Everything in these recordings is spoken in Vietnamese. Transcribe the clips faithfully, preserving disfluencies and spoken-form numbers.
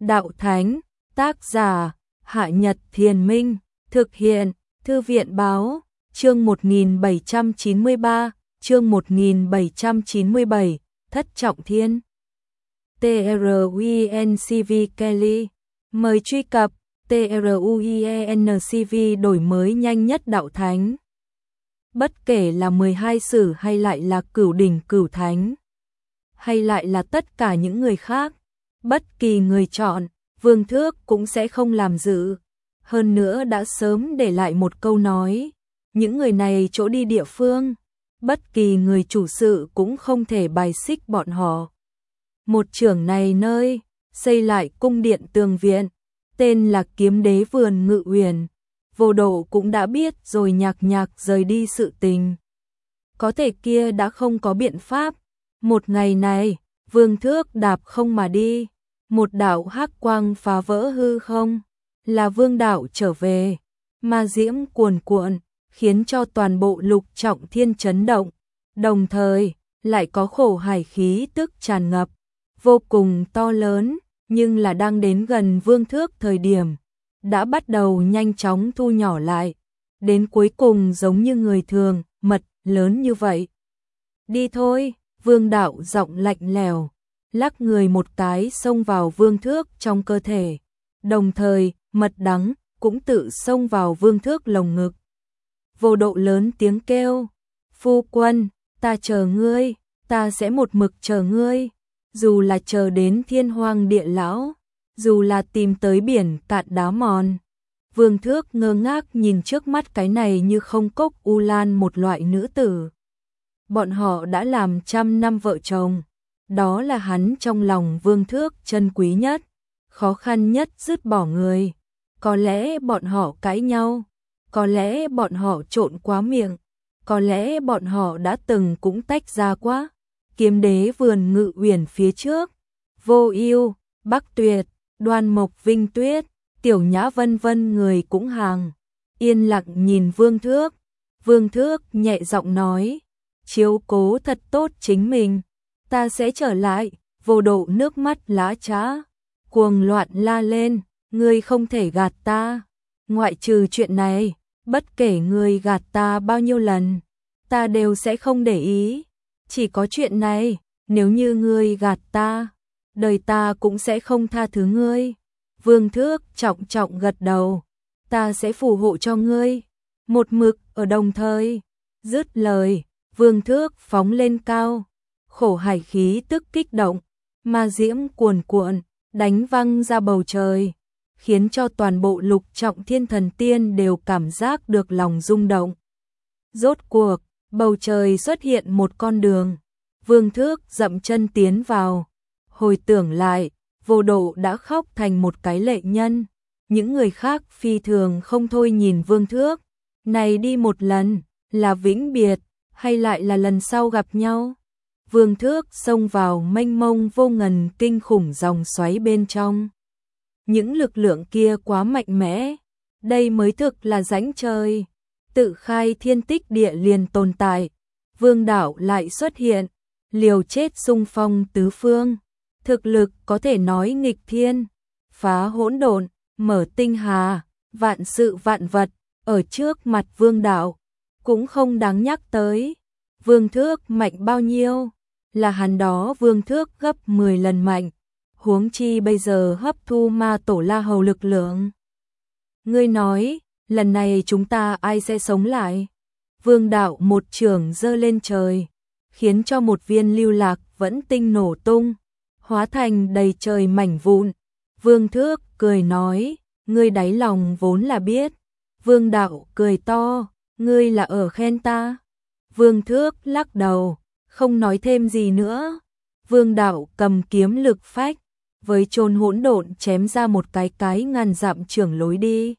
Đạo Thánh, tác giả, Hạ Nhật Thiền Minh, thực hiện, Thư viện Báo, chương một nghìn bảy trăm chín mươi ba, chương một nghìn bảy trăm chín mươi bảy, Thất Trọng Thiên. TRUENCV Kelly, mời truy cập TRUENCV đổi mới nhanh nhất Đạo Thánh. Bất kể là mười hai sử hay lại là Cửu Đỉnh Cửu Thánh, hay lại là tất cả những người khác, bất kỳ người chọn, Vương Thước cũng sẽ không làm dự. Hơn nữa đã sớm để lại một câu nói, những người này chỗ đi địa phương, bất kỳ người chủ sự cũng không thể bài xích bọn họ. Một trưởng này nơi, xây lại cung điện tường viện, tên là Kiếm Đế Vườn Ngự Uyển. Vô Độ cũng đã biết rồi nhạc nhạc rời đi sự tình. Có thể kia đã không có biện pháp. Một ngày này, Vương Thước đạp không mà đi, một đạo hắc quang phá vỡ hư không, là Vương đạo trở về, ma diễm cuồn cuộn, khiến cho toàn bộ Lục Trọng Thiên chấn động, đồng thời lại có khổ hải khí tức tràn ngập, vô cùng to lớn, nhưng là đang đến gần Vương Thước thời điểm, đã bắt đầu nhanh chóng thu nhỏ lại, đến cuối cùng giống như người thường, mật lớn như vậy. Đi thôi, Vương đạo giọng lạnh lẽo, lắc người một cái xông vào Vương Thước trong cơ thể, đồng thời mật đắng cũng tự xông vào Vương Thước lồng ngực. Vô Độ lớn tiếng kêu, phu quân, ta chờ ngươi, ta sẽ một mực chờ ngươi, dù là chờ đến thiên hoang địa lão, dù là tìm tới biển cạn đá mòn. Vương Thước ngơ ngác nhìn trước mắt cái này như không cốc u lan một loại nữ tử. Bọn họ đã làm trăm năm vợ chồng, đó là hắn trong lòng Vương Thước chân quý nhất, khó khăn nhất dứt bỏ người. Có lẽ bọn họ cãi nhau, có lẽ bọn họ trộn quá miệng, có lẽ bọn họ đã từng cũng tách ra quá. Kiếm Đế Vườn Ngự Uyển phía trước, Vô Ưu, Bắc Tuyệt, Đoan Mộc Vinh Tuyết, Tiểu Nhã vân vân người cũng hàng, yên lặng nhìn Vương Thước. Vương Thước nhẹ giọng nói, chiếu cố thật tốt chính mình, ta sẽ trở lại. Vô Độ nước mắt lã chã, cuồng loạn la lên, ngươi không thể gạt ta, ngoại trừ chuyện này, bất kể ngươi gạt ta bao nhiêu lần, ta đều sẽ không để ý, chỉ có chuyện này, nếu như ngươi gạt ta, đời ta cũng sẽ không tha thứ ngươi. Vương Thước trọng trọng gật đầu, ta sẽ phù hộ cho ngươi, một mực ở đồng thời. Dứt lời, Vương Thước phóng lên cao, khổ hải khí tức kích động, ma diễm cuồn cuộn, đánh văng ra bầu trời, khiến cho toàn bộ Lục Trọng Thiên thần tiên đều cảm giác được lòng rung động. Rốt cuộc, bầu trời xuất hiện một con đường, Vương Thước dậm chân tiến vào, hồi tưởng lại, Vô Độ đã khóc thành một cái lệ nhân, những người khác phi thường không thôi nhìn Vương Thước, này đi một lần, là vĩnh biệt, hay lại là lần sau gặp nhau. Vương Thước xông vào mênh mông vô ngần kinh khủng dòng xoáy bên trong. Những lực lượng kia quá mạnh mẽ, đây mới thực là rãnh trời, tự khai thiên tích địa liền tồn tại. Vương đạo lại xuất hiện, liều chết xung phong tứ phương, thực lực có thể nói nghịch thiên, phá hỗn độn, mở tinh hà, vạn sự vạn vật, ở trước mặt Vương đạo, cũng không đáng nhắc tới. Vương Thước mạnh bao nhiêu, là hắn đó Vương Thước gấp mười lần mạnh, huống chi bây giờ hấp thu ma tổ La Hầu lực lượng. Ngươi nói, lần này chúng ta ai sẽ sống lại? Vương đạo một chưởng giơ lên trời, khiến cho một viên lưu lạc vẫn tinh nổ tung, hóa thành đầy trời mảnh vụn. Vương Thước cười nói, ngươi đáy lòng vốn là biết. Vương đạo cười to, ngươi là ở khen ta. Vương Thước lắc đầu, không nói thêm gì nữa. Vương đạo cầm kiếm lực phách, với chôn hỗn độn chém ra một cái cái ngàn dặm trưởng lối đi.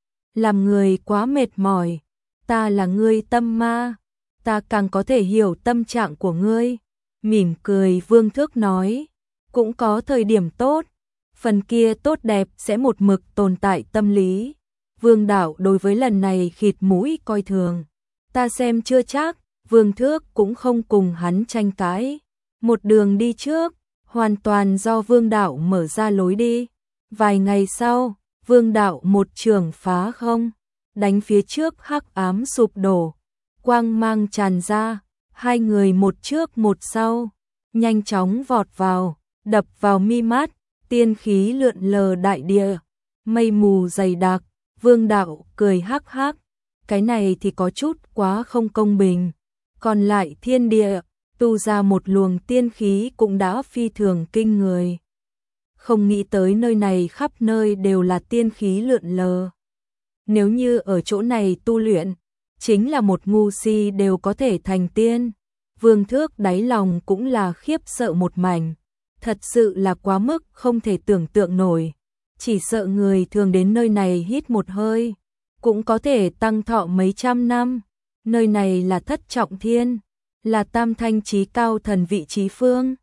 Làm người quá mệt mỏi, ta là ngươi tâm ma, ta càng có thể hiểu tâm trạng của ngươi. Mỉm cười Vương Thước nói, cũng có thời điểm tốt, phần kia tốt đẹp sẽ một mực tồn tại tâm lý. Vương đạo đối với lần này khịt mũi coi thường, ta xem chưa chắc. Vương Thước cũng không cùng hắn tranh cãi, một đường đi trước, hoàn toàn do Vương đạo mở ra lối đi. Vài ngày sau, Vương Đạo một trường phá không, đánh phía trước hắc ám sụp đổ, quang mang tràn ra, hai người một trước một sau, nhanh chóng vọt vào, đập vào mi mắt, tiên khí lượn lờ đại địa, mây mù dày đặc. Vương Đạo cười hắc hắc, cái này thì có chút quá không công bình, còn lại thiên địa tu ra một luồng tiên khí cũng đã phi thường kinh người. Không nghĩ tới nơi này khắp nơi đều là tiên khí lượn lờ. Nếu như ở chỗ này tu luyện, chính là một ngu si đều có thể thành tiên. Vương Thước đáy lòng cũng là khiếp sợ một mảnh, thật sự là quá mức không thể tưởng tượng nổi. Chỉ sợ người thường đến nơi này hít một hơi, cũng có thể tăng thọ mấy trăm năm. Nơi này là thất trọng thiên, là tam thanh chí cao thần vị chí phương.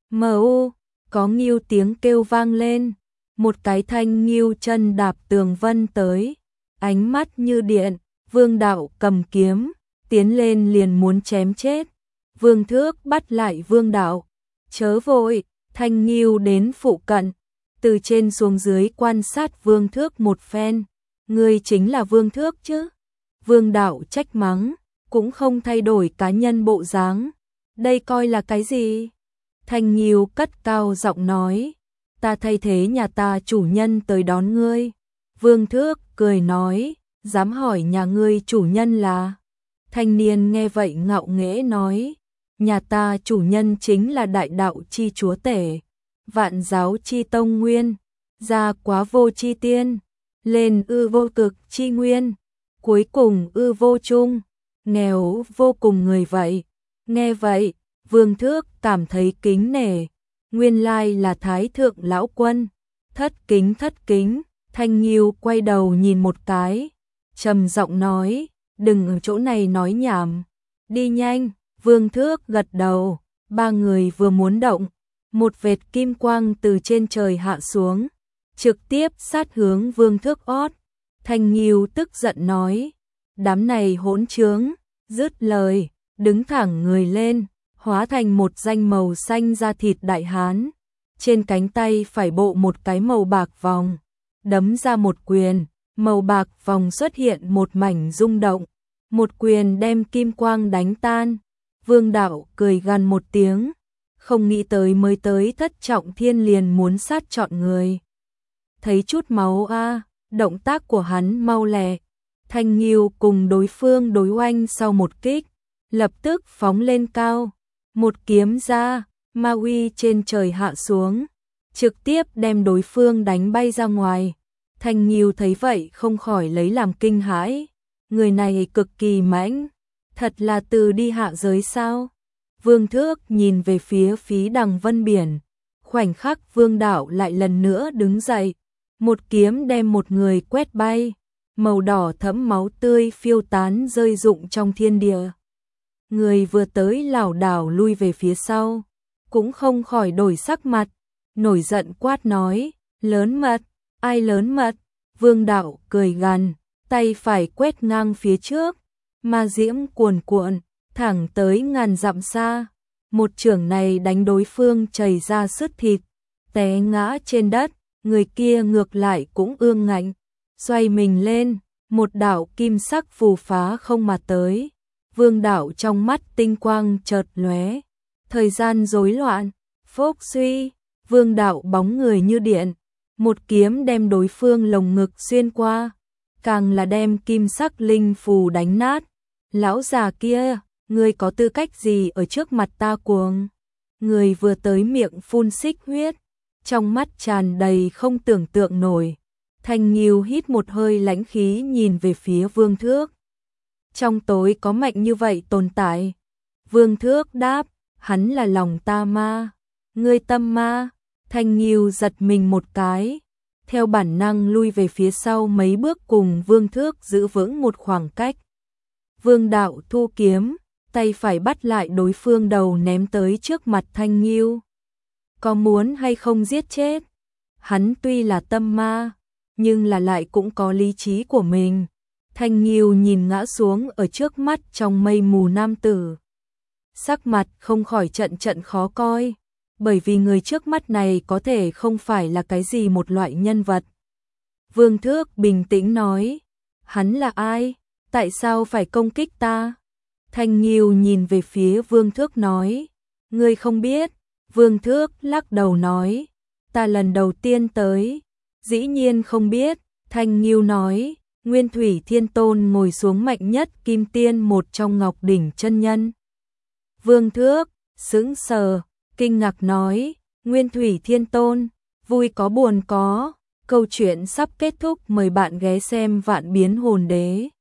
Mu, có nghiêu tiếng kêu vang lên, một cái thanh nghiêu chân đạp tường vân tới, ánh mắt như điện. Vương Đạo cầm kiếm, tiến lên liền muốn chém chết. Vương Thước bắt lại Vương Đạo, chớ vội. Thanh nghiêu đến phụ cận, từ trên xuống dưới quan sát Vương Thước một phen. Ngươi chính là Vương Thước chứ? Vương Đạo trách mắng, cũng không thay đổi cá nhân bộ dáng. Đây coi là cái gì? Thanh nghiêu cất cao giọng nói, ta thay thế nhà ta chủ nhân tới đón ngươi. Vương Thước cười nói, dám hỏi nhà ngươi chủ nhân là? Thanh niên nghe vậy ngạo nghễ nói, nhà ta chủ nhân chính là đại đạo chi chúa tể, vạn giáo chi tông nguyên, ra quá vô chi tiên, lên ư vô cực chi nguyên, cuối cùng ư vô chung, nghèo vô cùng người vậy. Nghe vậy, Vương Thước cảm thấy kính nể, nguyên lai là Thái thượng lão quân. Thất kính thất kính. Thanh nghiêu quay đầu nhìn một cái, trầm giọng nói, đừng ở chỗ này nói nhảm, đi nhanh. Vương Thước gật đầu, ba người vừa muốn động, một vệt kim quang từ trên trời hạ xuống, trực tiếp sát hướng Vương Thước ót. Thanh nghiêu tức giận nói, đám này hỗn trướng. Dứt lời, đứng thẳng người lên, hóa thành một danh màu xanh da thịt đại hán, trên cánh tay phải bộ một cái màu bạc vòng, đấm ra một quyền, màu bạc vòng xuất hiện một mảnh rung động, một quyền đem kim quang đánh tan. Vương Đạo cười gằn một tiếng, không nghĩ tới mới tới thất trọng thiên liền muốn sát chọn người. Thấy chút máu a, à, động tác của hắn mau lẹ. Thanh nghiêu cùng đối phương đối oanh sau một kích, lập tức phóng lên cao, một kiếm ra, ma uy trên trời hạ xuống, trực tiếp đem đối phương đánh bay ra ngoài. Thanh nghiêu thấy vậy không khỏi lấy làm kinh hãi, người này cực kỳ mãnh, thật là từ đi hạ giới sao? Vương Thước nhìn về phía phí đằng vân biển, khoảnh khắc Vương Đạo lại lần nữa đứng dậy, một kiếm đem một người quét bay, màu đỏ thẫm máu tươi phiêu tán rơi rụng trong thiên địa. Người vừa tới lảo đảo lui về phía sau, cũng không khỏi đổi sắc mặt, nổi giận quát nói, lớn mật, ai lớn mật? Vương Đạo cười gằn, tay phải quét ngang phía trước, ma diễm cuồn cuộn, thẳng tới ngàn dặm xa. Một chưởng này đánh đối phương chảy ra sứt thịt, té ngã trên đất, người kia ngược lại cũng ương ngạnh, xoay mình lên, một đạo kim sắc phù phá không mà tới. Vương Đạo trong mắt tinh quang chợt lóe, thời gian rối loạn, phốc suy, Vương Đạo bóng người như điện, một kiếm đem đối phương lồng ngực xuyên qua, càng là đem kim sắc linh phù đánh nát. Lão già kia, ngươi có tư cách gì ở trước mặt ta cuồng? Người vừa tới miệng phun xích huyết, trong mắt tràn đầy không tưởng tượng nổi. Thanh nghiêu hít một hơi lãnh khí nhìn về phía Vương Thước. Trong tối có mạnh như vậy tồn tại. Vương Thước đáp, hắn là lòng ta ma. Ngươi tâm ma. Thanh nghiêu giật mình một cái, theo bản năng lui về phía sau mấy bước cùng Vương Thước giữ vững một khoảng cách. Vương Đạo thu kiếm, tay phải bắt lại đối phương đầu ném tới trước mặt Thanh nghiêu. Có muốn hay không giết chết? Hắn tuy là tâm ma, nhưng là lại cũng có lý trí của mình. Thanh nghiêu nhìn ngã xuống ở trước mắt trong mây mù nam tử, sắc mặt không khỏi trận trận khó coi. bởi vì người trước mắt này có thể không phải là cái gì một loại nhân vật. Vương Thước bình tĩnh nói, hắn là ai? Tại sao phải công kích ta? Thanh Nghiêu nhìn về phía Vương Thước nói, ngươi không biết. Vương Thước lắc đầu nói, ta lần đầu tiên tới, dĩ nhiên không biết. Thanh Nghiêu nói, Nguyên Thủy Thiên Tôn ngồi xuống mạnh nhất kim tiên một trong Ngọc Đỉnh chân nhân. Vương Thước sững sờ, kinh ngạc nói, Nguyên Thủy Thiên Tôn, vui có buồn có, câu chuyện sắp kết thúc, mời bạn ghé xem Vạn Biến Hồn Đế.